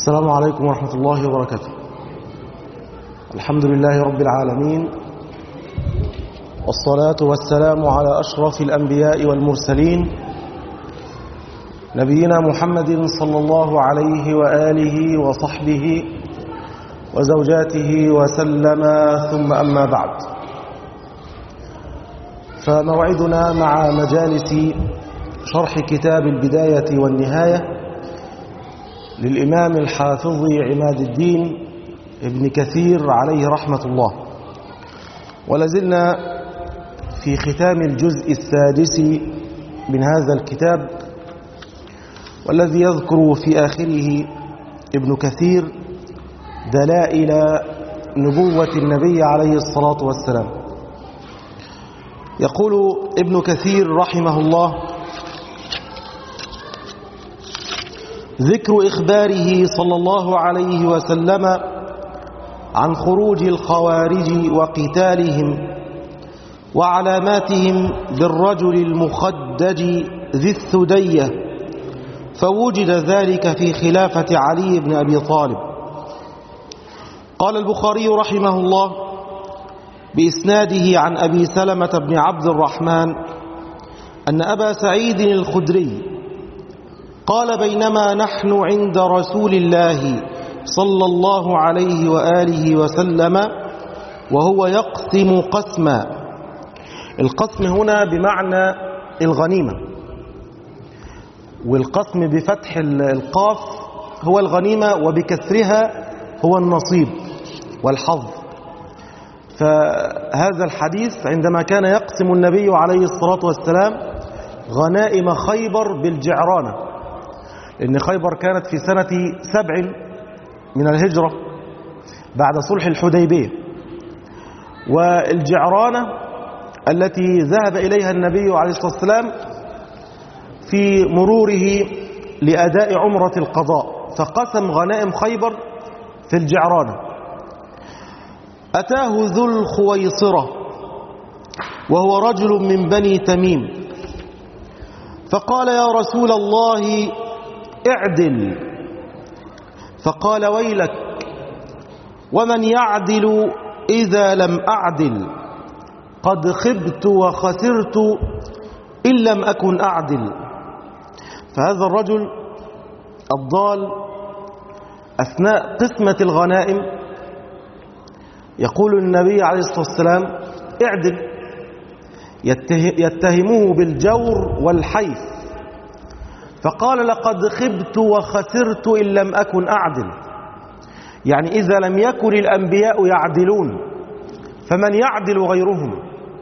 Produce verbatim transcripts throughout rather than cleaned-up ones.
السلام عليكم ورحمة الله وبركاته. الحمد لله رب العالمين، والصلاة والسلام على أشرف الأنبياء والمرسلين، نبينا محمد صلى الله عليه وآله وصحبه وزوجاته وسلم، ثم أما بعد، فموعدنا مع مجالس شرح كتاب البداية والنهاية للإمام الحافظ عماد الدين ابن كثير عليه رحمة الله. ولازلنا في ختام الجزء السادس من هذا الكتاب، والذي يذكر في آخره ابن كثير دلائل نبوة النبي عليه الصلاة والسلام. يقول ابن كثير رحمه الله: ذكر إخباره صلى الله عليه وسلم عن خروج الخوارج وقتالهم وعلاماتهم بالرجل المخدج ذي الثدية، فوجد ذلك في خلافة علي بن أبي طالب. قال البخاري رحمه الله بإسناده عن أبي سلمة بن عبد الرحمن أن أبا سعيد الخدري قال: بينما نحن عند رسول الله صلى الله عليه وآله وسلم وهو يقسم قسما. القسم هنا بمعنى الغنيمة، والقسم بفتح القاف هو الغنيمة، وبكسرها هو النصيب والحظ. فهذا الحديث عندما كان يقسم النبي عليه الصلاة والسلام غنائم خيبر بالجعرانة، إن خيبر كانت في سنة سبع من الهجرة بعد صلح الحديبية، والجعرانة التي ذهب إليها النبي عليه الصلاة والسلام في مروره لأداء عمرة القضاء، فقسم غنائم خيبر في الجعرانة. أتاه ذو الخويصرة وهو رجل من بني تميم، فقال: يا رسول الله اعدل. فقال: ويلك، ومن يعدل إذا لم أعدل؟ قد خبت وخسرت إن لم أكن أعدل. فهذا الرجل الضال أثناء قسمة الغنائم يقول النبي عليه الصلاة والسلام: اعدل. يتهموه بالجور والحيف، فقال: لقد خبت وخسرت إن لم أكن أعدل. يعني إذا لم يكن الأنبياء يعدلون فمن يعدل غيرهم؟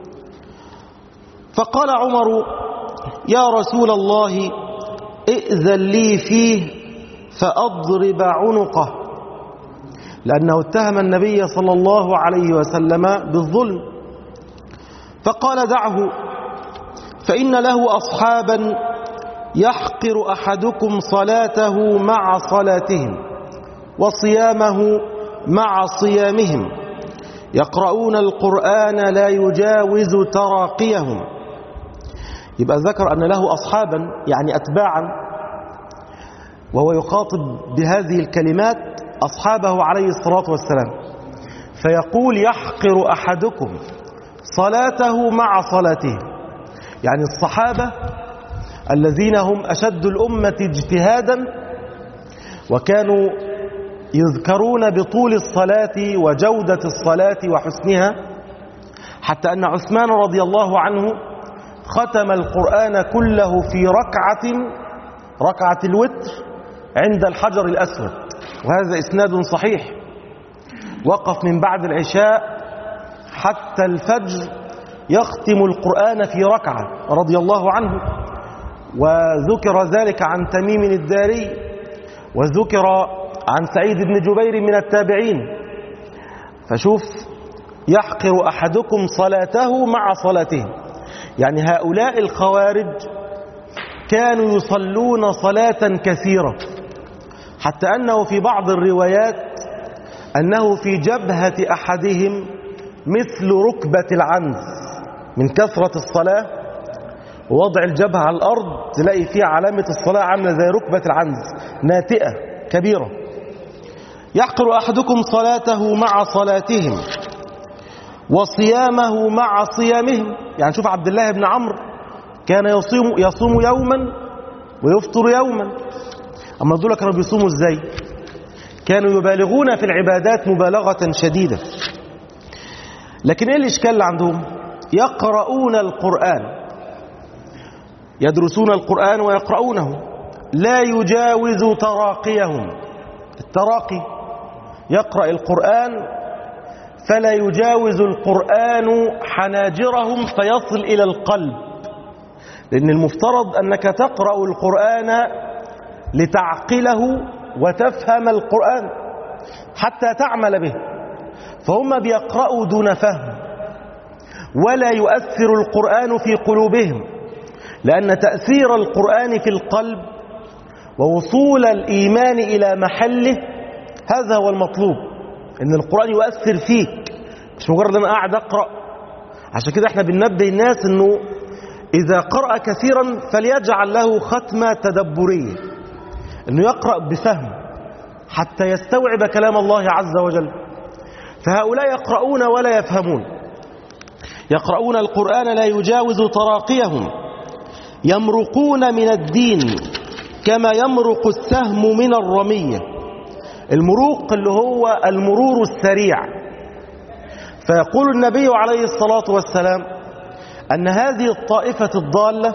فقال عمر: يا رسول الله ائذن لي فيه فأضرب عنقه، لأنه اتهم النبي صلى الله عليه وسلم بالظلم. فقال: دعه، فإن له أصحابا يحقر أحدكم صلاته مع صلاتهم وصيامه مع صيامهم، يقرؤون القرآن لا يجاوز تراقيهم. يبقى ذكر أن له أصحابا يعني أتباعا، وهو يخاطب بهذه الكلمات أصحابه عليه الصلاة والسلام، فيقول: يحقر أحدكم صلاته مع صلاته، يعني الصحابة الذين هم أشد الأمة اجتهادا، وكانوا يذكرون بطول الصلاة وجودة الصلاة وحسنها، حتى أن عثمان رضي الله عنه ختم القرآن كله في ركعة ركعة الوتر عند الحجر الأسود، وهذا إسناد صحيح. وقف من بعد العشاء حتى الفجر يختم القرآن في ركعة رضي الله عنه، وذكر ذلك عن تميم الداري، وذكر عن سعيد بن جبير من التابعين. فشوف: يحقر أحدكم صلاته مع صلاته، يعني هؤلاء الخوارج كانوا يصلون صلاة كثيرة، حتى أنه في بعض الروايات أنه في جبهة أحدهم مثل ركبة العنز من كثرة الصلاة، ووضع الجبهة على الأرض تلاقي فيها علامة الصلاة عاملة زي ركبة العنز، ناتئة كبيرة. يحقر أحدكم صلاته مع صلاتهم وصيامه مع صيامهم. يعني شوف عبد الله بن عمرو كان يصوم, يصوم يوما ويفطر يوما. أما دول كانوا بيصوموا ازاي؟ كانوا يبالغون في العبادات مبالغة شديدة. لكن ايه الإشكال عندهم؟ يقرؤون القرآن، يدرسون القرآن ويقرؤونه، لا يجاوز تراقيهم. التراقي يقرأ القرآن فلا يجاوز القرآن حناجرهم فيصل إلى القلب، لأن المفترض أنك تقرأ القرآن لتعقله وتفهم القرآن حتى تعمل به، فهم بيقرأوا دون فهم، ولا يؤثر القرآن في قلوبهم، لأن تأثير القرآن في القلب ووصول الإيمان إلى محله هذا هو المطلوب، إن القرآن يؤثر فيك، مش مجرد أنا قاعد أقرأ. عشان كده احنا بننبه الناس إنه إذا قرأ كثيرا فليجعل له ختمة تدبرية، إنه يقرأ بفهم حتى يستوعب كلام الله عز وجل. فهؤلاء يقرؤون ولا يفهمون، يقرؤون القرآن لا يجاوز تراقيهم، يمرقون من الدين كما يمرق السهم من الرمية. المروق اللي هو المرور السريع. فيقول النبي عليه الصلاة والسلام أن هذه الطائفة الضالة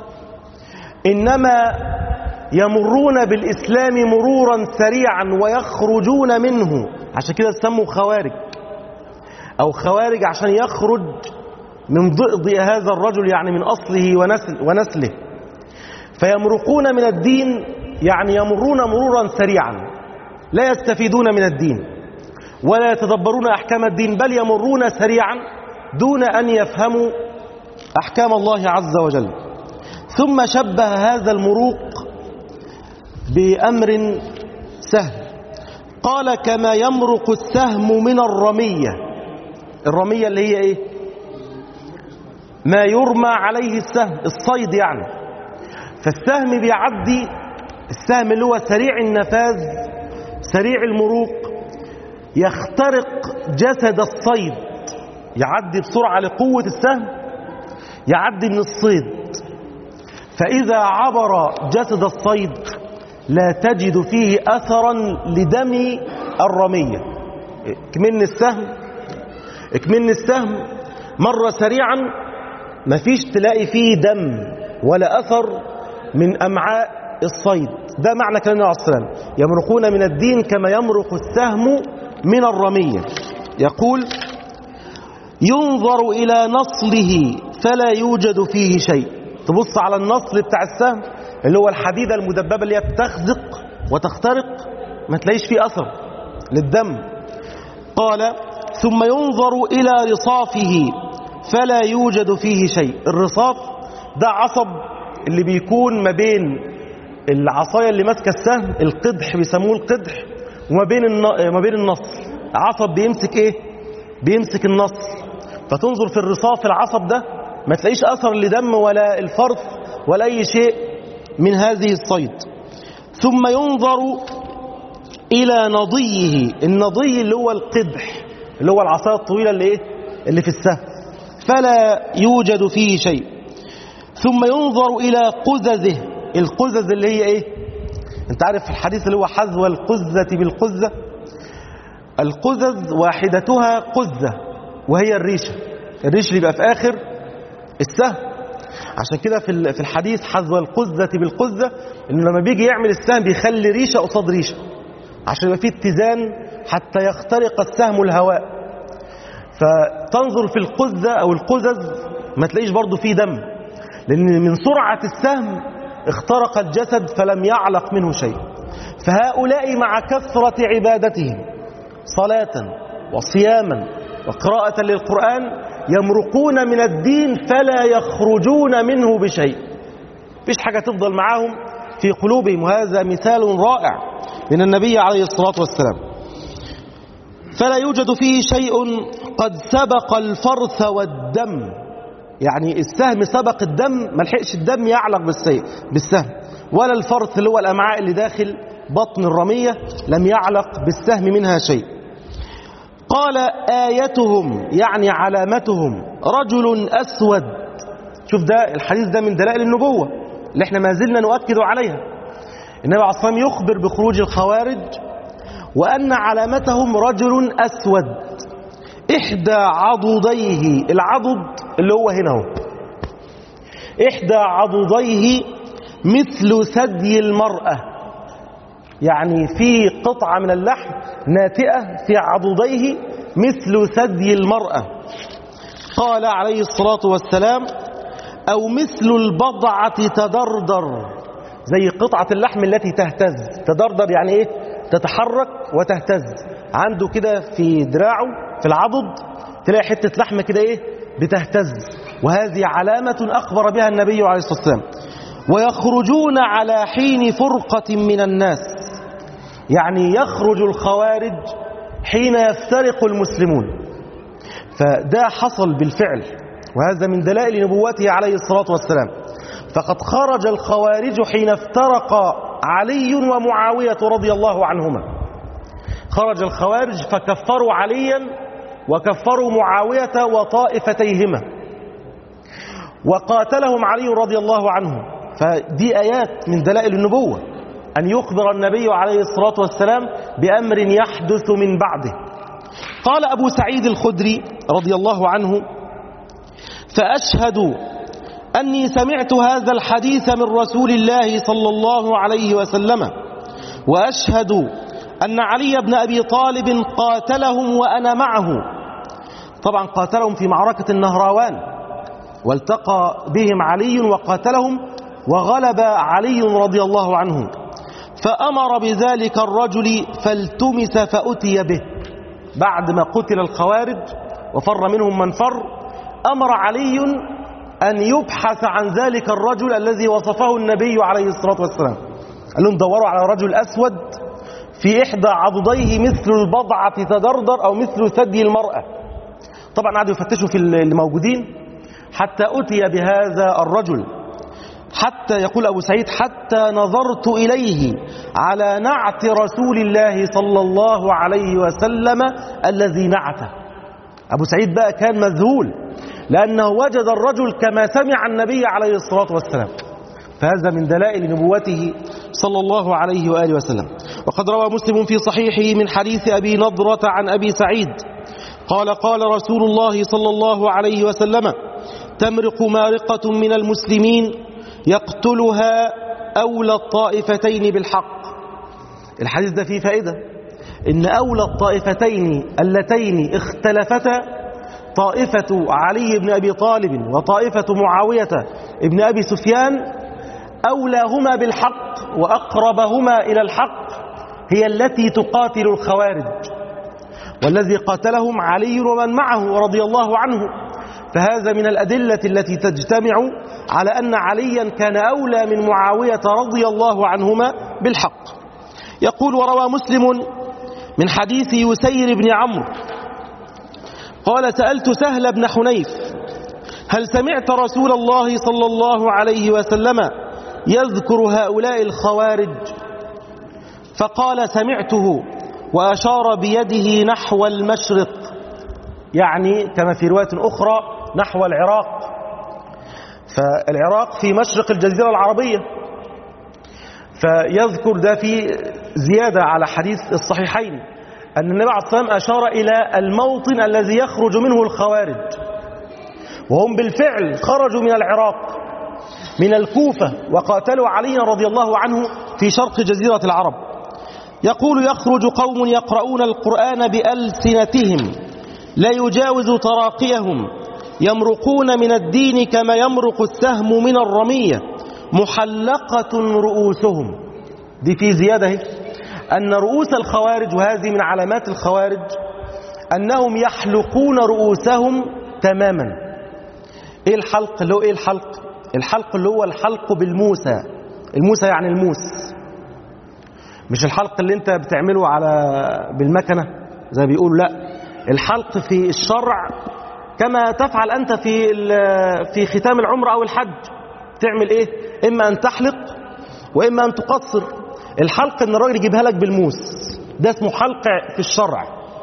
إنما يمرون بالإسلام مرورا سريعا ويخرجون منه، عشان كده سموا خوارج، أو خوارج عشان يخرج من ضئضئ هذا الرجل، يعني من أصله ونسل ونسله. فيمرقون من الدين يعني يمرون مرورا سريعا، لا يستفيدون من الدين ولا يتدبرون أحكام الدين، بل يمرون سريعا دون أن يفهموا أحكام الله عز وجل. ثم شبه هذا المروق بأمر سهل، قال كما يمرق السهم من الرمية. الرمية اللي هي إيه؟ ما يرمى عليه السهم، الصيد يعني. فالسهم بيعدي، السهم اللي هو سريع النفاذ سريع المروق، يخترق جسد الصيد، يعدي بسرعة لقوة السهم، يعدي من الصيد. فإذا عبر جسد الصيد لا تجد فيه أثرا لدم الرمية. كمن السهم كمن السهم مر سريعا، مفيش تلاقي فيه دم ولا أثر من أمعاء الصيد. ده معنى كلام النبي عليه الصلاة والسلام، يمرقون من الدين كما يمرق السهم من الرمية. يقول ينظر إلى نصله فلا يوجد فيه شيء. تبص على النصل بتاع السهم اللي هو الحديدة المدببة اللي هي بتخزق وتخترق، ما تلاقيش فيه أثر للدم. قال ثم ينظر إلى رصافه فلا يوجد فيه شيء. الرصاف ده عصب اللي بيكون ما بين العصاية اللي ماسكة السهم، القدح بيسموه القدح، وما بين ما بين النصل. عصب بيمسك ايه؟ بيمسك النصل. فتنظر في الرصاف العصب ده ما تلاقيش أثر لدم ولا الفرث ولا أي شيء من هذه الصيد. ثم ينظر إلى نضيه. النضي اللي هو القدح، اللي هو العصاية الطويلة اللي ايه؟ اللي في السهم، فلا يوجد فيه شيء. ثم ينظر إلى قززه. القزز اللي هي ايه؟ انت عارف الحديث اللي هو حذو القزة بالقزة. القزز واحدتها قزة وهي الريشة، الريش اللي بقى في آخر السهم. عشان كده في في الحديث حذو القزة بالقزة، انه لما بيجي يعمل السهم بيخلي ريشة قصاد ريشة عشان يبقى فيه اتزان حتى يخترق السهم الهواء. فتنظر في القزة او القزز ما تلاقيش برضو فيه دم، لان من سرعة السهم اخترق الجسد فلم يعلق منه شيء. فهؤلاء مع كثرة عبادتهم صلاة وصياما وقراءة للقرآن يمرقون من الدين فلا يخرجون منه بشيء، فيش حاجة تفضل معاهم في قلوبهم. وهذا مثال رائع من النبي عليه الصلاة والسلام. فلا يوجد فيه شيء قد سبق الفرث والدم، يعني السهم سبق الدم، ما لحقش الدم يعلق بالسهم، ولا الفرث اللي هو الأمعاء اللي داخل بطن الرمية لم يعلق بالسهم منها شيء. قال آيتهم يعني علامتهم رجل أسود. شوف ده الحديث ده من دلائل النبوة اللي احنا ما زلنا نؤكد عليها. النبي عليه الصلاة والسلام يخبر بخروج الخوارج وأن علامتهم رجل أسود إحدى عضديه، العضد اللي هو هنا هو، إحدى عضديه مثل ثدي المرأة، يعني في قطعة من اللحم ناتئة في عضديه مثل ثدي المرأة. قال عليه الصلاة والسلام أو مثل البضعة تدردر، زي قطعة اللحم التي تهتز. تدردر يعني إيه؟ تتحرك وتهتز. عنده كده في دراعه في العضد تلاقي حتة لحمة كده إيه؟ بتهتز، وهذه علامة أخبر بها النبي عليه الصلاة والسلام. ويخرجون على حين فرقة من الناس، يعني يخرج الخوارج حين يفترق المسلمون. فده حصل بالفعل، وهذا من دلائل نبوته عليه الصلاة والسلام. فقد خرج الخوارج حين افترق علي ومعاوية رضي الله عنهما. خرج الخوارج فكفروا عليا وكفروا معاوية وطائفتيهما، وقاتلهم علي رضي الله عنه. فدي آيات من دلائل النبوة، أن يخبر النبي عليه الصلاة والسلام بأمر يحدث من بعده. قال أبو سعيد الخدري رضي الله عنه فأشهد أني سمعت هذا الحديث من رسول الله صلى الله عليه وسلم، وأشهد أن علي بن أبي طالب قاتلهم وأنا معه. طبعا قاتلهم في معركة النهراوان، والتقى بهم علي وقاتلهم وغلب علي رضي الله عنه، فأمر بذلك الرجل فالتمس فأتي به. بعد ما قتل الخوارج وفر منهم من فر، أمر علي أن يبحث عن ذلك الرجل الذي وصفه النبي عليه الصلاة والسلام. قال لهم دوروا على رجل أسود في إحدى عضديه مثل البضعة تدردر أو مثل ثدي المرأة. طبعا قعدوا يفتشوا في الموجودين حتى أتي بهذا الرجل، حتى يقول أبو سعيد حتى نظرت إليه على نعت رسول الله صلى الله عليه وسلم الذي نعته. أبو سعيد بقى كان مذهول لأنه وجد الرجل كما سمع النبي عليه الصلاة والسلام. فهذا من دلائل نبوته صلى الله عليه وآله وسلم. وقد روى مسلم في صحيحه من حديث أبي نضرة عن أبي سعيد قال قال رسول الله صلى الله عليه وسلم تمرق مارقة من المسلمين يقتلها أولى الطائفتين بالحق. الحديث ده فيه فائدة، إن أولى الطائفتين اللتين اختلفتا طائفة علي بن أبي طالب وطائفة معاوية بن أبي سفيان، أولاهما بالحق وأقربهما إلى الحق هي التي تقاتل الخوارج، والذي قاتلهم علي ومن معه رضي الله عنه. فهذا من الأدلة التي تجتمع على أن عليا كان أولى من معاوية رضي الله عنهما بالحق. يقول وروى مسلم من حديث يسير بن عمرو قال سألت سهل بن حنيف هل سمعت رسول الله صلى الله عليه وسلم يذكر هؤلاء الخوارج؟ فقال سمعته، وأشار بيده نحو المشرق، يعني كما في رواية أخرى نحو العراق. فالعراق في مشرق الجزيرة العربية، فيذكر ده في زيادة على حديث الصحيحين أن النبي عليه الصلاة والسلام أشار إلى الموطن الذي يخرج منه الخوارج، وهم بالفعل خرجوا من العراق من الكوفة وقاتلوا علي رضي الله عنه في شرق جزيرة العرب. يقول يخرج قوم يقرؤون القرآن بألسنتهم لا يجاوز تراقيهم، يمرقون من الدين كما يمرق السهم من الرمية، محلقة رؤوسهم. دي في زيادة هي. أن رؤوس الخوارج، وهذه من علامات الخوارج، أنهم يحلقون رؤوسهم تماما. إيه الحلق؟ اللي هو إيه الحلق؟ الحلق اللي هو الحلق بالموسى. الموسى يعني الموس، مش الحلق اللي انت بتعمله على بالمكنة زي ما بيقولوا، لا، الحلق في الشرع كما تفعل أنت في في ختام العمرة أو الحج. تعمل إيه؟ إما أن تحلق وإما أن تقصر. الحلق ان الراجل يجيبها لك بالموس، ده اسمه حلق في الشرع.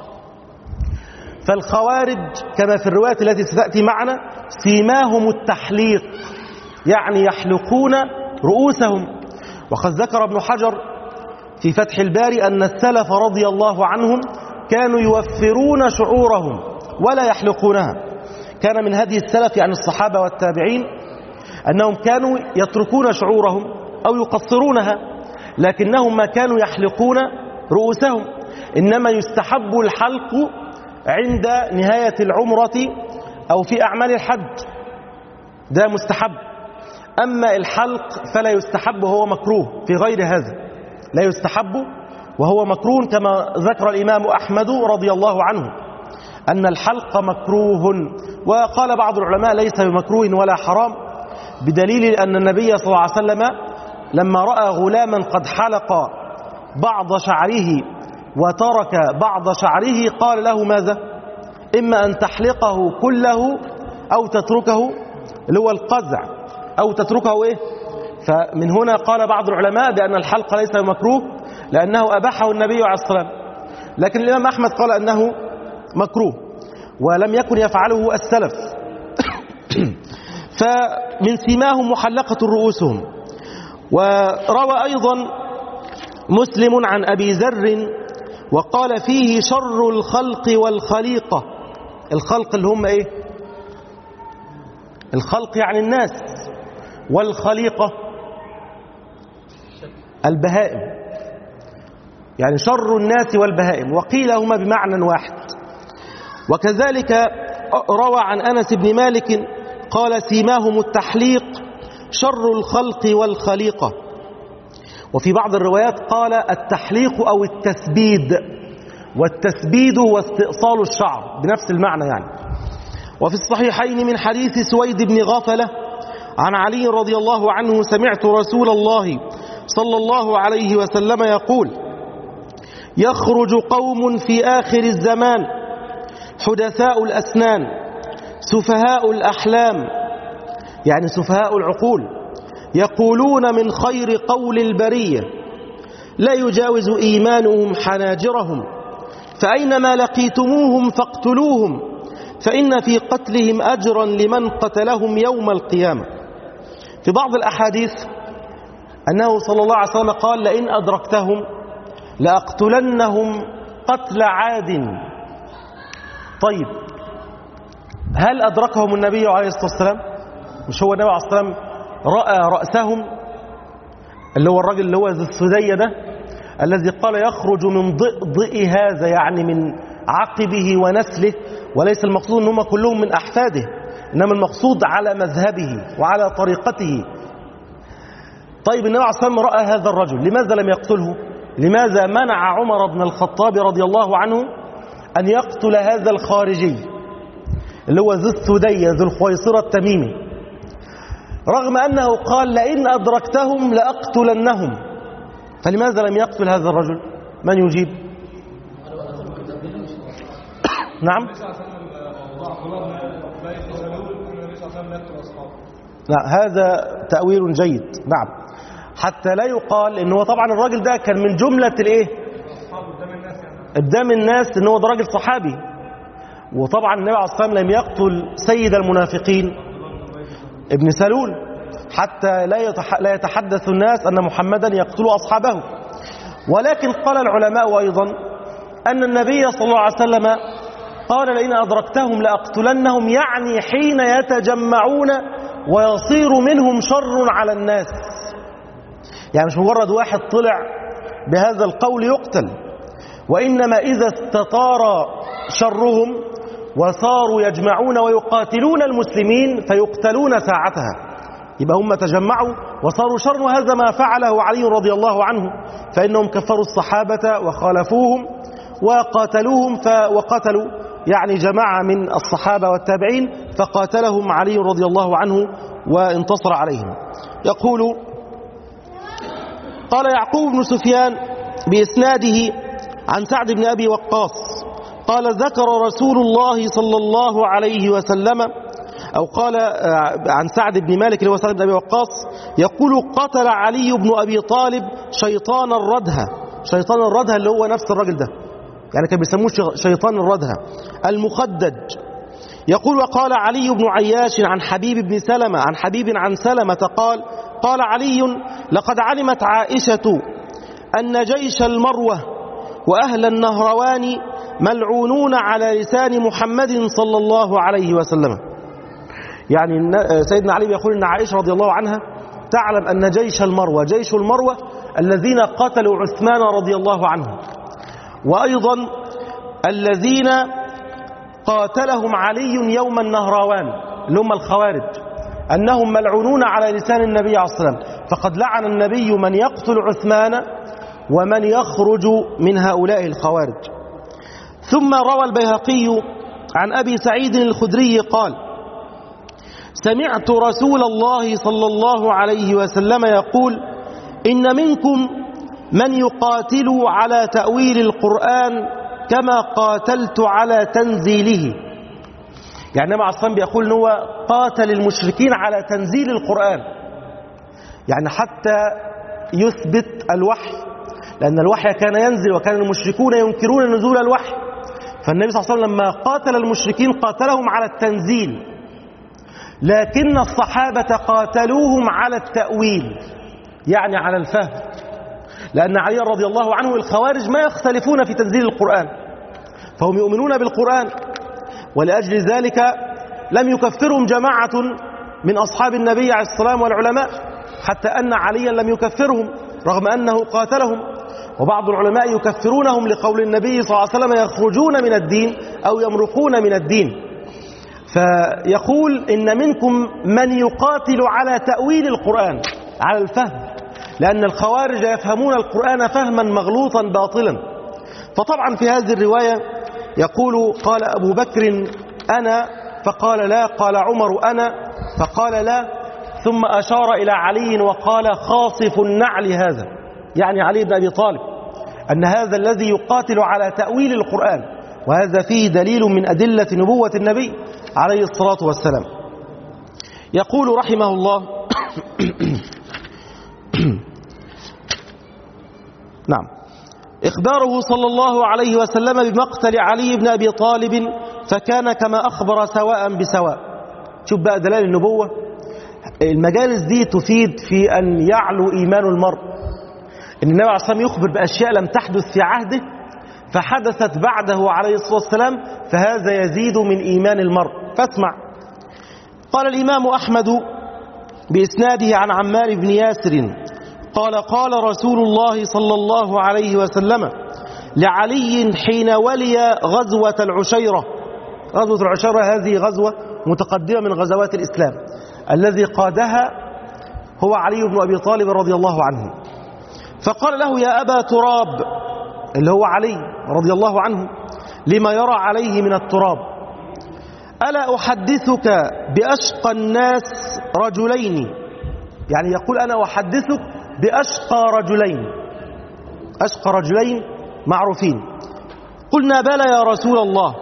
فالخوارج كما في الروايات التي ستأتي معنا سيماهم التحليق، يعني يحلقون رؤوسهم. وقد ذكر ابن حجر في فتح الباري أن السلف رضي الله عنهم كانوا يوفرون شعورهم ولا يحلقونها. كان من هدي السلف يعني الصحابة والتابعين أنهم كانوا يتركون شعورهم أو يقصرونها، لكنهم ما كانوا يحلقون رؤوسهم. إنما يستحب الحلق عند نهاية العمرة أو في أعمال الحج، ده مستحب. أما الحلق فلا يستحب وهو مكروه في غير هذا، لا يستحب وهو مكروه، كما ذكر الإمام أحمد رضي الله عنه أن الحلق مكروه. وقال بعض العلماء ليس بمكروه ولا حرام، بدليل أن النبي صلى الله عليه وسلم لما رأى غلاما قد حلق بعض شعره وترك بعض شعره قال له ماذا؟ إما أن تحلقه كله أو تتركه، اللي هو القزع، أو تتركه إيه؟ فمن هنا قال بعض العلماء بأن الحلق ليس مكروه لأنه أباحه النبي عليه الصلاة والسلام، لكن الإمام أحمد قال أنه مكروه ولم يكن يفعله السلف. فمن سماهم محلقة رؤوسهم. وروى أيضا مسلم عن أبي ذر وقال فيه شر الخلق والخليقة. الخلق اللي هم إيه؟ الخلق يعني الناس، والخليقة البهائم، يعني شر الناس والبهائم، وقيل هما بمعنى واحد. وكذلك روى عن أنس بن مالك قال سيماهم التحليق شر الخلق والخليقة. وفي بعض الروايات قال التحليق أو التسبيد، والتسبيد هو استئصال الشعر بنفس المعنى يعني. وفي الصحيحين من حديث سويد بن غفلة عن علي رضي الله عنه سمعت رسول الله صلى الله عليه وسلم يقول يخرج قوم في آخر الزمان حدثاء الأسنان سفهاء الأحلام، يعني سفهاء العقول، يقولون من خير قول البرية لا يجاوز إيمانهم حناجرهم، فأينما لقيتموهم فاقتلوهم فإن في قتلهم أجرا لمن قتلهم يوم القيامة. في بعض الأحاديث أنه صلى الله عليه وسلم قال لئن أدركتهم لأقتلنهم قتل عاد. طيب هل أدركهم النبي عليه الصلاة والسلام؟ مش هو النبي عليه الصلاة والسلام رأى رأسهم، اللي هو الرجل اللي هو ذو الثدي ده الذي قال يخرج من ضئضئ هذا، يعني من عقبه ونسله، وليس المقصود أنهم كلهم من أحفاده، إنما المقصود على مذهبه وعلى طريقته. طيب النبي عليه الصلاة والسلام رأى هذا الرجل، لماذا لم يقتله؟ لماذا منع عمر بن الخطاب رضي الله عنه أن يقتل هذا الخارجي اللي هو ذو الثدي ذو الخويصرة التميمي، رغم أنه قال لئن أدركتهم لأقتلنهم؟ فلماذا لم يقتل هذا الرجل؟ من يجيب؟ نعم. لا هذا تأويل جيد، نعم، حتى لا يقال إنه طبعا الراجل ده كان من جملة الايه قدام الناس إنه ده راجل صحابي. وطبعا النبي عليه الصلاة والسلام لم يقتل سيد المنافقين ابن سلول حتى لا يتحدث الناس أن محمدا يقتل أصحابه. ولكن قال العلماء أيضا أن النبي صلى الله عليه وسلم قال لئن أدركتهم لأقتلنهم، يعني حين يتجمعون ويصير منهم شر على الناس، يعني مش مجرد واحد طلع بهذا القول يقتل، وإنما إذا استطار شرهم وصاروا يجمعون ويقاتلون المسلمين فيقتلون ساعتها، يبقى هم تجمعوا وصاروا شر. وهذا ما فعله علي رضي الله عنه، فإنهم كفروا الصحابة وخالفوهم وقاتلوهم، وقتلوا يعني جماعة من الصحابة والتابعين، فقاتلهم علي رضي الله عنه وانتصر عليهم. يقول قال يعقوب بن سفيان بإسناده عن سعد بن أبي وقاص قال ذكر رسول الله صلى الله عليه وسلم، أو قال عن سعد بن مالك اللي هو سعد بن أبي وقاص يقول قتل علي بن أبي طالب شيطان الردهة. شيطان الردهة اللي هو نفس الرجل ده، يعني كان بيسموه شيطان الردهة المخدج. يقول وقال علي بن عياش عن حبيب بن سلمة عن حبيب عن سلمة قال قال علي لقد علمت عائشة أن جيش المروة وأهل النهروان ملعونون على لسان محمد صلى الله عليه وسلم. يعني سيدنا علي يقول أن عائشة رضي الله عنها تعلم أن جيش المروة جيش المروة الذين قتلوا عثمان رضي الله عنه، وأيضا الذين قاتلهم علي يوم النهروان اللي هم الخوارج، أنهم ملعونون على لسان النبي عليه الصلاة والسلام، فقد لعن النبي من يقتل عثمان ومن يخرج من هؤلاء الخوارج. ثم روى البيهقي عن أبي سعيد الخدري قال سمعت رسول الله صلى الله عليه وسلم يقول إن منكم من يقاتل على تأويل القرآن كما قاتلت على تنزيله. يعني مع الصنب يقول أنه قاتل المشركين على تنزيل القرآن، يعني حتى يثبت الوحي، لأن الوحي كان ينزل وكان المشركون ينكرون نزول الوحي، فالنبي صلى الله عليه وسلم لما قاتل المشركين قاتلهم على التنزيل، لكن الصحابة قاتلوهم على التأويل، يعني على الفهم، لأن علي رضي الله عنه الخوارج ما يختلفون في تنزيل القرآن، فهم يؤمنون بالقرآن، ولأجل ذلك لم يكفرهم جماعة من أصحاب النبي عليه السلام والعلماء، حتى أن عليا لم يكفرهم رغم أنه قاتلهم، وبعض العلماء يكفرونهم لقول النبي صلى الله عليه وسلم يخرجون من الدين أو يمرقون من الدين. فيقول إن منكم من يقاتل على تأويل القرآن، على الفهم، لأن الخوارج يفهمون القرآن فهما مغلوطا باطلا. فطبعا في هذه الرواية يقول قال أبو بكر أنا، فقال لا، قال عمر أنا، فقال لا، ثم أشار إلى علي وقال خاصف النعل هذا، يعني علي بن أبي طالب، أن هذا الذي يقاتل على تأويل القرآن، وهذا فيه دليل من أدلة نبوة النبي عليه الصلاة والسلام. يقول رحمه الله نعم إخباره صلى الله عليه وسلم بمقتل علي بن أبي طالب فكان كما أخبر سواء بسواء. شوف بقى دلائل النبوة، المجالس دي تفيد في أن يعلو إيمان المرء، إن النبي عليه الصلاة والسلام يخبر بأشياء لم تحدث في عهده فحدثت بعده عليه الصلاة والسلام، فهذا يزيد من إيمان المرء. فاسمع. قال الإمام أحمد بإسناده عن عمار بن ياسر قال قال رسول الله صلى الله عليه وسلم لعلي حين ولي غزوة العشيرة. غزوة العشيرة هذه غزوة متقدمة من غزوات الإسلام، الذي قادها هو علي بن أبي طالب رضي الله عنه. فقال له يا أبا تراب، اللي هو علي رضي الله عنه، لما يرى عليه من التراب، ألا أحدثك بأشقى الناس رجلين، يعني يقول أنا أحدثك بأشقى رجلين، أشقى رجلين معروفين. قلنا بلى يا رسول الله.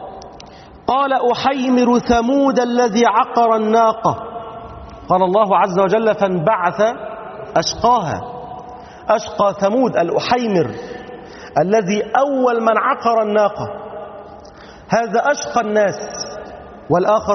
قال أحيمر ثمود الذي عقر الناقة. قال الله عز وجل فانبعث أشقاها. أشقى ثمود الأحيمر الذي أول من عقر الناقة، هذا أشقى الناس. والآخر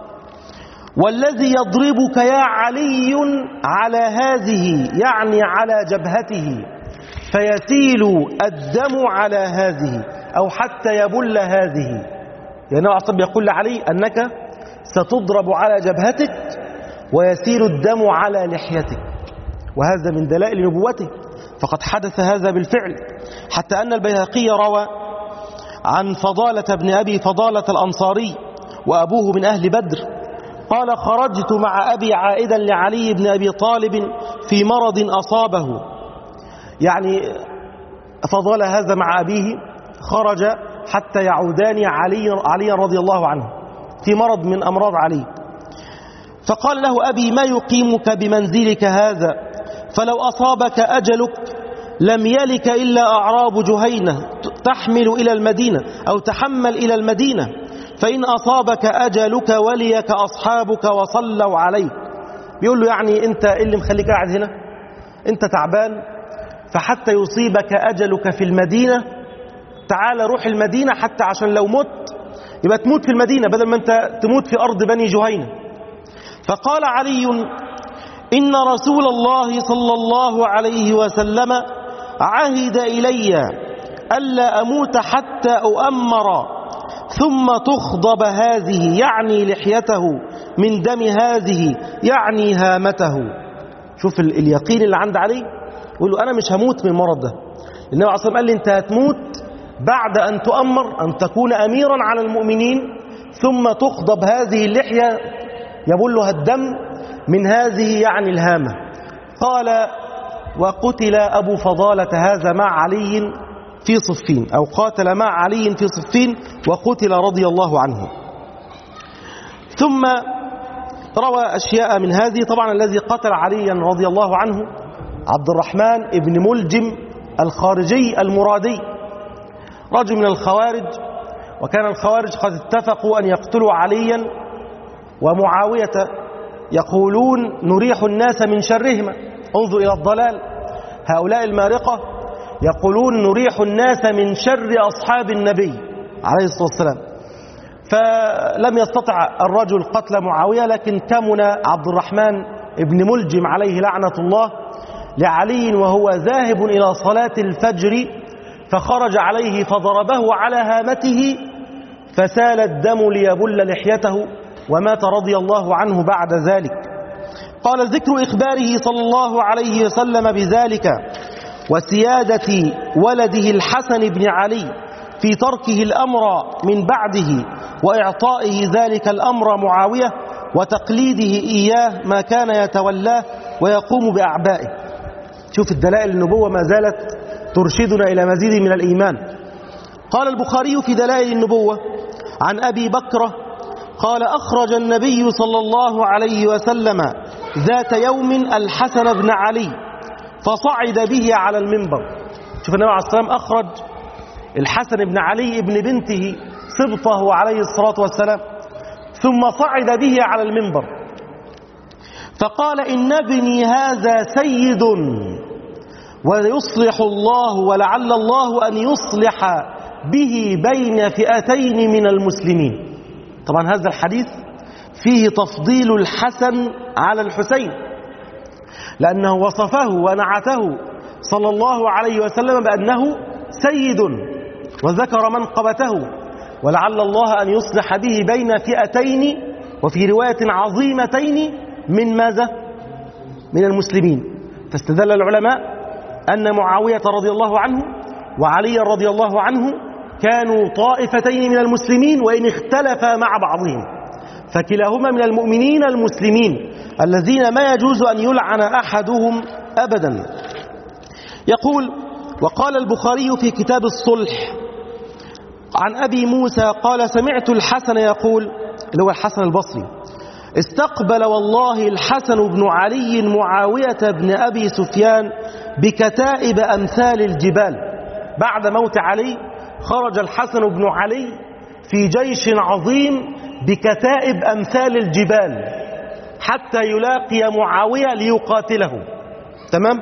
والذي يضربك يا علي على هذه، يعني على جبهته، فيسيل الدم على هذه أو حتى يبل هذه. يعني النبي يقول لعلي أنك ستضرب على جبهتك ويسيل الدم على لحيتك، وهذا من دلائل نبوته، فقد حدث هذا بالفعل. حتى أن البيهقي روى عن فضالة بن أبي فضالة الأنصاري وأبوه من أهل بدر قال خرجت مع أبي عائدا لعلي بن أبي طالب في مرض أصابه، يعني فضل هذا مع أبيه خرج حتى يعودان علي, علي رضي الله عنه في مرض من أمراض علي. فقال له أبي ما يقيمك بمنزلك هذا، فلو أصابك أجلك لم يلك إلا أعراب جهينة تحمل إلى المدينة أو تحمل إلى المدينة، فإن أصابك أجلك وليك أصحابك وصلوا عليك. بيقول له يعني أنت إيه اللي مخليك قاعد هنا؟ أنت تعبان، فحتى يصيبك أجلك في المدينة تعال روح المدينة، حتى عشان لو مت يبقى تموت في المدينة بدل ما أنت تموت في أرض بني جهينة. فقال علي: إن رسول الله صلى الله عليه وسلم عهد إلي ألا أموت حتى أؤمر ثم تخضب هذه، يعني لحيته، من دم هذه، يعني هامته. شوف اليقين اللي عند علي، يقول له أنا مش هموت من المرض ده. النبي عليه الصلاة والسلام قال لي أنت هتموت بعد أن تؤمر، أن تكون أميرا على المؤمنين، ثم تخضب هذه اللحية يبلها الدم من هذه، يعني الهامة. قال: وقتل أبو فضالة هذا مع علي في صفين، أو قاتل مع علي في صفين وقتل رضي الله عنه. ثم روى أشياء من هذه. طبعا الذي قتل عليا رضي الله عنه عبد الرحمن ابن ملجم الخارجي المرادي، رجل من الخوارج، وكان الخوارج قد اتفقوا أن يقتلوا عليا ومعاوية، يقولون نريح الناس من شرهما. انظر إلى الضلال، هؤلاء المارقة يقولون نريح الناس من شر أصحاب النبي عليه الصلاة والسلام. فلم يستطع الرجل قتل معاوية، لكن كمن عبد الرحمن ابن ملجم عليه لعنة الله لعلي وهو ذاهب إلى صلاة الفجر، فخرج عليه فضربه على هامته فسال الدم ليبل لحيته، ومات رضي الله عنه بعد ذلك. قال: ذكر إخباره صلى الله عليه وسلم بذلك وسيادة ولده الحسن بن علي في تركه الأمر من بعده وإعطائه ذلك الأمر معاوية وتقليده إياه ما كان يتولاه ويقوم بأعبائه. شوف الدلائل النبوة ما زالت ترشدنا إلى مزيد من الإيمان. قال البخاري في دلائل النبوة عن أبي بكر قال: أخرج النبي صلى الله عليه وسلم ذات يوم الحسن بن علي فصعد به على المنبر. شوف النبي عليه الصلاة والسلام أخرج الحسن بن علي ابن بنته سبطه عليه الصلاة والسلام، ثم صعد به على المنبر فقال: إن ابني هذا سيد ويصلح الله، ولعل الله أن يصلح به بين فئتين من المسلمين. طبعا هذا الحديث فيه تفضيل الحسن على الحسين، لأنه وصفه ونعته صلى الله عليه وسلم بأنه سيد وذكر منقبته، ولعل الله أن يصلح به بين فئتين، وفي رواية عظيمتين، من ماذا؟ من المسلمين. فاستدل العلماء أن معاوية رضي الله عنه وعلي رضي الله عنه كانوا طائفتين من المسلمين وإن اختلفا مع بعضهم، فكلاهما من المؤمنين المسلمين الذين ما يجوز أن يلعن أحدهم أبدا. يقول: وقال البخاري في كتاب الصلح عن أبي موسى قال: سمعت الحسن يقول، اللي هو الحسن البصري: استقبل والله الحسن بن علي معاوية بن أبي سفيان بكتائب أمثال الجبال. بعد موت علي خرج الحسن بن علي في جيش عظيم بكتائب أمثال الجبال حتى يلاقي معاوية ليقاتله. تمام؟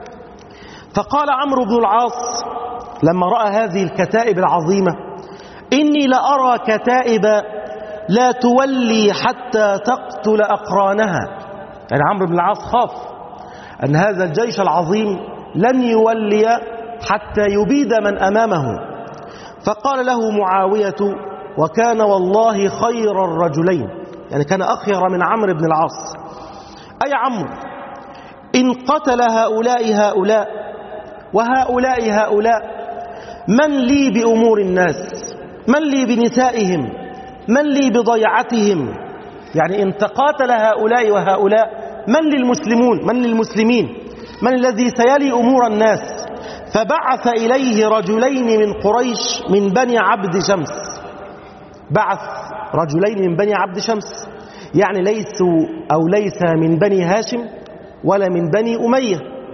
فقال عمرو بن العاص لما رأى هذه الكتائب العظيمة: إني لأرى كتائب لا تولي حتى تقتل أقرانها. يعني عمرو بن العاص خاف أن هذا الجيش العظيم لن يولي حتى يبيد من أمامه. فقال له معاوية: وكان والله خير الرجلين، يعني كان أخير من عمرو بن العاص: أي عمرو، إن قتل هؤلاء هؤلاء وهؤلاء هؤلاء من لي بأمور الناس؟ من لي بنسائهم؟ من لي بضيعتهم؟ يعني إن تقاتل هؤلاء وهؤلاء من للمسلمون؟ من للمسلمين؟ من الذي سيلي أمور الناس؟ فبعث إليه رجلين من قريش من بني عبد شمس. بعث رجلين من بني عبد شمس، يعني ليسوا أو ليس من بني هاشم ولا من بني أمية،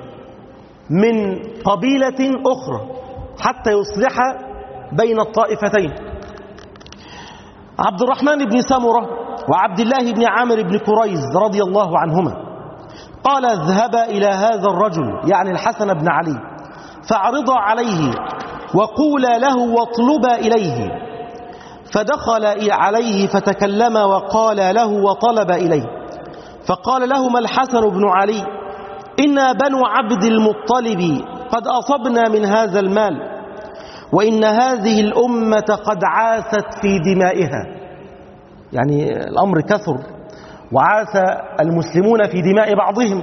من قبيلة أخرى حتى يصلح بين الطائفتين. عبد الرحمن بن سمرة وعبد الله بن عامر بن كريز رضي الله عنهما قال اذهبا إلى هذا الرجل يعني الحسن بن علي فاعرضا عليه وقولا له واطلبا إليه. فدخل عليه فتكلم وقال له وطلب إليه. فقال لهما الحسن بن علي إنا بنو عبد المطلب قد أصبنا من هذا المال وإن هذه الأمة قد عاست في دمائها، يعني الأمر كثر وعاس المسلمون في دماء بعضهم.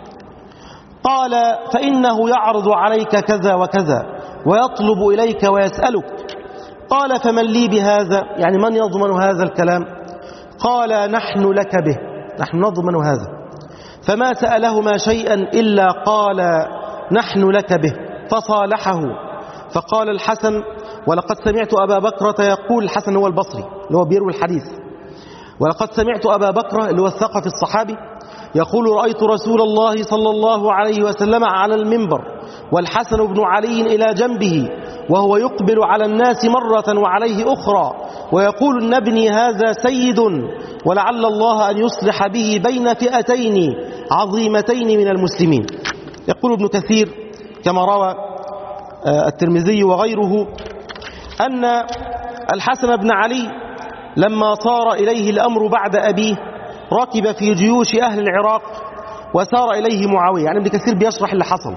قال فإنه يعرض عليك كذا وكذا ويطلب إليك ويسألك. قال فمن لي بهذا، يعني من يضمن هذا الكلام؟ قال نحن لك به، نحن نضمن هذا. فما سألهما شيئا إلا قال نحن لك به، فصالحه. فقال الحسن ولقد سمعت أبا بكرة يقول، الحسن هو البصري اللي هو بيروي الحديث، ولقد سمعت أبا بكرة اللي هو الثقفي الصحابي يقول رأيت رسول الله صلى الله عليه وسلم على المنبر والحسن بن علي إلى جنبه وهو يقبل على الناس مرة وعليه أخرى ويقول إن ابني هذا سيد ولعل الله أن يصلح به بين فئتين عظيمتين من المسلمين. يقول ابن كثير كما روى الترمذي وغيره أن الحسن بن علي لما صار إليه الأمر بعد أبيه ركب في جيوش أهل العراق وسار إليه معاوية، يعني ابن كثير بيشرح اللي حصل.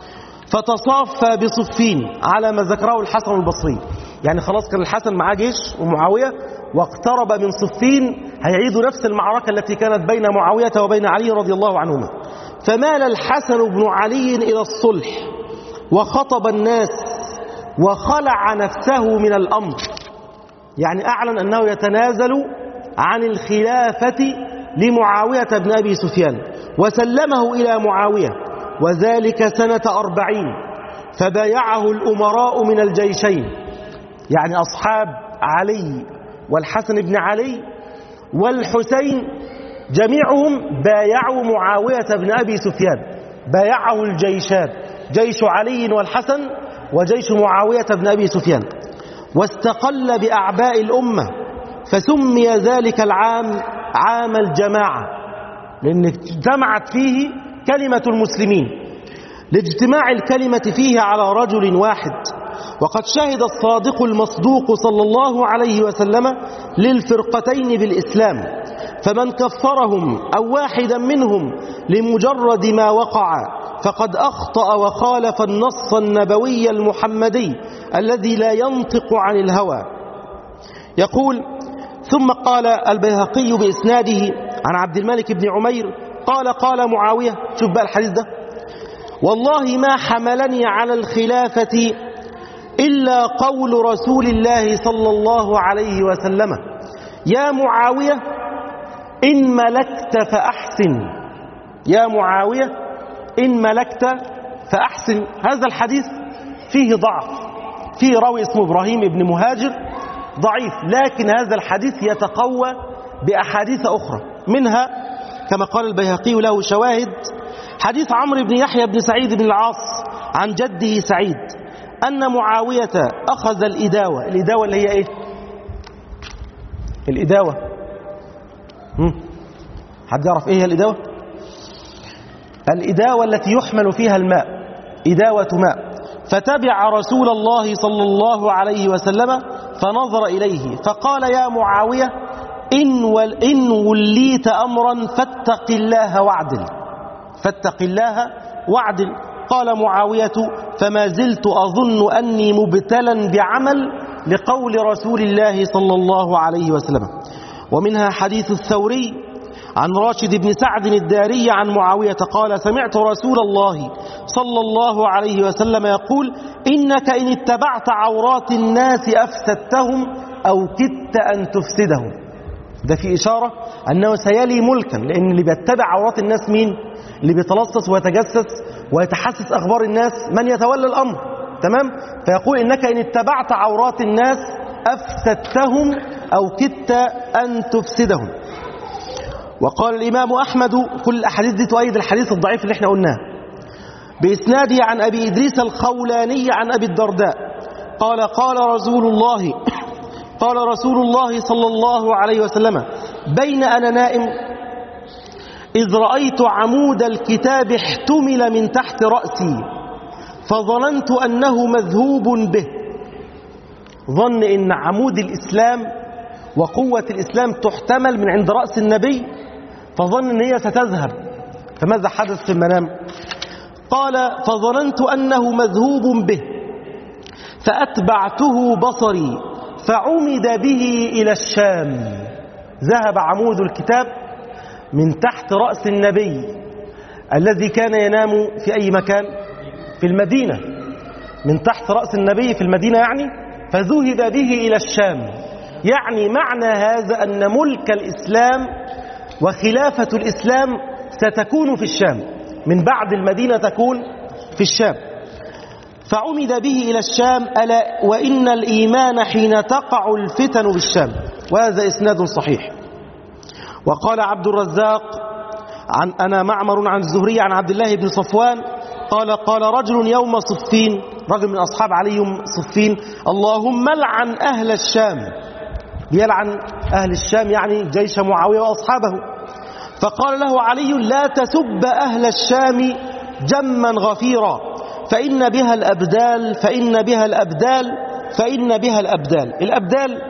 فتصافى بصفين على ما ذكره الحسن البصري، يعني خلاص كان الحسن معاه جيش ومعاوية واقترب من صفين هيعيدوا نفس المعركة التي كانت بين معاوية وبين علي رضي الله عنهما. فمال الحسن بن علي إلى الصلح وخطب الناس وخلع نفسه من الأمر، يعني أعلن أنه يتنازل عن الخلافة لمعاوية بن أبي سفيان وسلمه إلى معاوية، وذلك سنة أربعين. فبايعه الأمراء من الجيشين، يعني أصحاب علي والحسن بن علي والحسين جميعهم بايعوا معاوية بن أبي سفيان، بايعه الجيشان، جيش علي والحسن وجيش معاوية بن أبي سفيان، واستقل بأعباء الأمة. فسمي ذلك العام عام الجماعة، لأن اجتمعت فيه كلمة المسلمين، لاجتماع الكلمة فيه على رجل واحد. وقد شهد الصادق المصدوق صلى الله عليه وسلم للفرقتين بالإسلام، فمن كفرهم أو واحدا منهم لمجرد ما وقع فقد أخطأ وخالف النص النبوي المحمدي الذي لا ينطق عن الهوى. يقول ثم قال البيهقي بإسناده عن عبد الملك بن عمير قال قال معاوية، شوف بقى الحديث ده، والله ما حملني على الخلافة إلا قول رسول الله صلى الله عليه وسلم يا معاوية إن ملكت فأحسن، يا معاوية إن ملكت فأحسن. هذا الحديث فيه ضعف، فيه راوي اسمه إبراهيم بن مهاجر ضعيف، لكن هذا الحديث يتقوى بأحاديث أخرى، منها كما قال البيهقي له شواهد حديث عمرو بن يحيى بن سعيد بن العاص عن جده سعيد أن معاوية أخذ الإداوة. الإداوة اللي هي إيه؟ الإداوة هم؟ حد يعرف إيه هي الإداوة؟ الإداوة التي يحمل فيها الماء، إداوة ماء. فتبع رسول الله صلى الله عليه وسلم فنظر إليه فقال يا معاوية إن, ول إن وليت أمرا فاتق الله واعدل، فاتق الله واعدل. قال معاوية فما زلت أظن أني مبتلا بعمل لقول رسول الله صلى الله عليه وسلم. ومنها حديث الثوري عن راشد بن سعد الداري عن معاوية قال سمعت رسول الله صلى الله عليه وسلم يقول إنك إن اتبعت عورات الناس أفسدتهم أو كدت أن تفسدهم. ده في إشارة أنه سيلي ملكا، لأن اللي بيتبع عورات الناس مين؟ اللي بيتلصص ويتجسس ويتحسس أخبار الناس، من يتولى الأمر. تمام؟ فيقول إنك إن اتبعت عورات الناس أفسدتهم أو كدت أن تفسدهم. وقال الإمام أحمد، كل الأحاديث دي تؤيد الحديث الضعيف اللي احنا قلناه، بإسناده عن أبي إدريس الخولاني عن أبي الدرداء قال قال رسول الله قال رسول الله صلى الله عليه وسلم بين أنا نائم إذ رأيت عمود الكتاب احتمل من تحت رأسي فظننت أنه مذهوب به. ظن إن عمود الإسلام وقوة الإسلام تحتمل من عند رأس النبي، فظن أن هي ستذهب. فماذا حدث في المنام؟ قال فظننت أنه مذهوب به فأتبعته بصري فعمد به إلى الشام. ذهب عمود الكتاب من تحت رأس النبي الذي كان ينام في أي مكان؟ في المدينة. من تحت رأس النبي في المدينة يعني، فذهب به إلى الشام. يعني معنى هذا أن ملك الإسلام وخلافة الإسلام ستكون في الشام، من بعد المدينة تكون في الشام. فعمد به إلى الشام. ألا وإن الإيمان حين تقع الفتن بالشام. وهذا إسناد صحيح. وقال عبد الرزاق عن أنا معمر عن الزهري عن عبد الله بن صفوان قال قال رجل يوم صفين، رجل من أصحاب علي يوم صفين: اللهم لعن أهل الشام. يلعن أهل الشام يعني جيش معاوية وأصحابه. فقال له علي: لا تسب أهل الشام جما غفيرا فإن بها الأبدال فإن بها الأبدال فإن بها الأبدال. الأبدال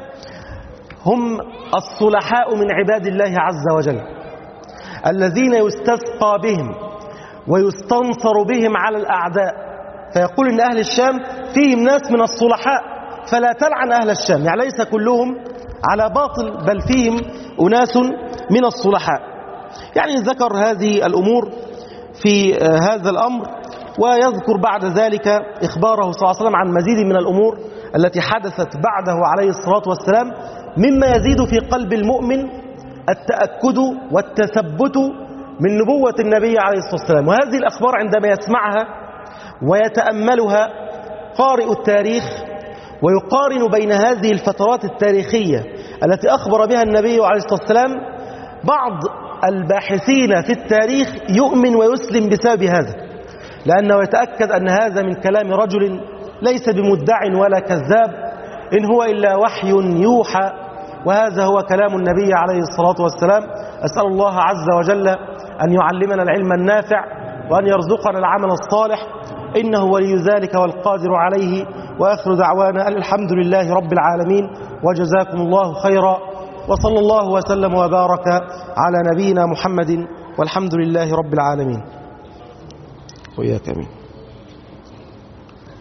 هم الصلحاء من عباد الله عز وجل الذين يستسقى بهم ويستنصر بهم على الأعداء. فيقول إن أهل الشام فيهم ناس من الصلحاء، فلا تلعن أهل الشام. يعني ليس كلهم على باطل، بل فيهم أناس من الصلحاء. يعني ذكر هذه الأمور في هذا الأمر، ويذكر بعد ذلك إخباره صلى الله عليه وسلم عن مزيد من الأمور التي حدثت بعده عليه الصلاة والسلام، مما يزيد في قلب المؤمن التأكد والتثبت من نبوة النبي عليه الصلاة والسلام. وهذه الأخبار عندما يسمعها ويتأملها قارئ التاريخ ويقارن بين هذه الفترات التاريخية التي أخبر بها النبي عليه الصلاة والسلام، بعض الباحثين في التاريخ يؤمن ويسلم بسبب هذا، لأنه يتأكد أن هذا من كلام رجل ليس بمدع ولا كذاب، إن هو إلا وحي يوحى، وهذا هو كلام النبي عليه الصلاة والسلام. أسأل الله عز وجل أن يعلمنا العلم النافع وأن يرزقنا العمل الصالح، إنه ولي ذلك والقادر عليه. وآخر دعوانا الحمد لله رب العالمين، وجزاكم الله خيرا، وصلى الله وسلم وبارك على نبينا محمد، والحمد لله رب العالمين. وإياك آمين.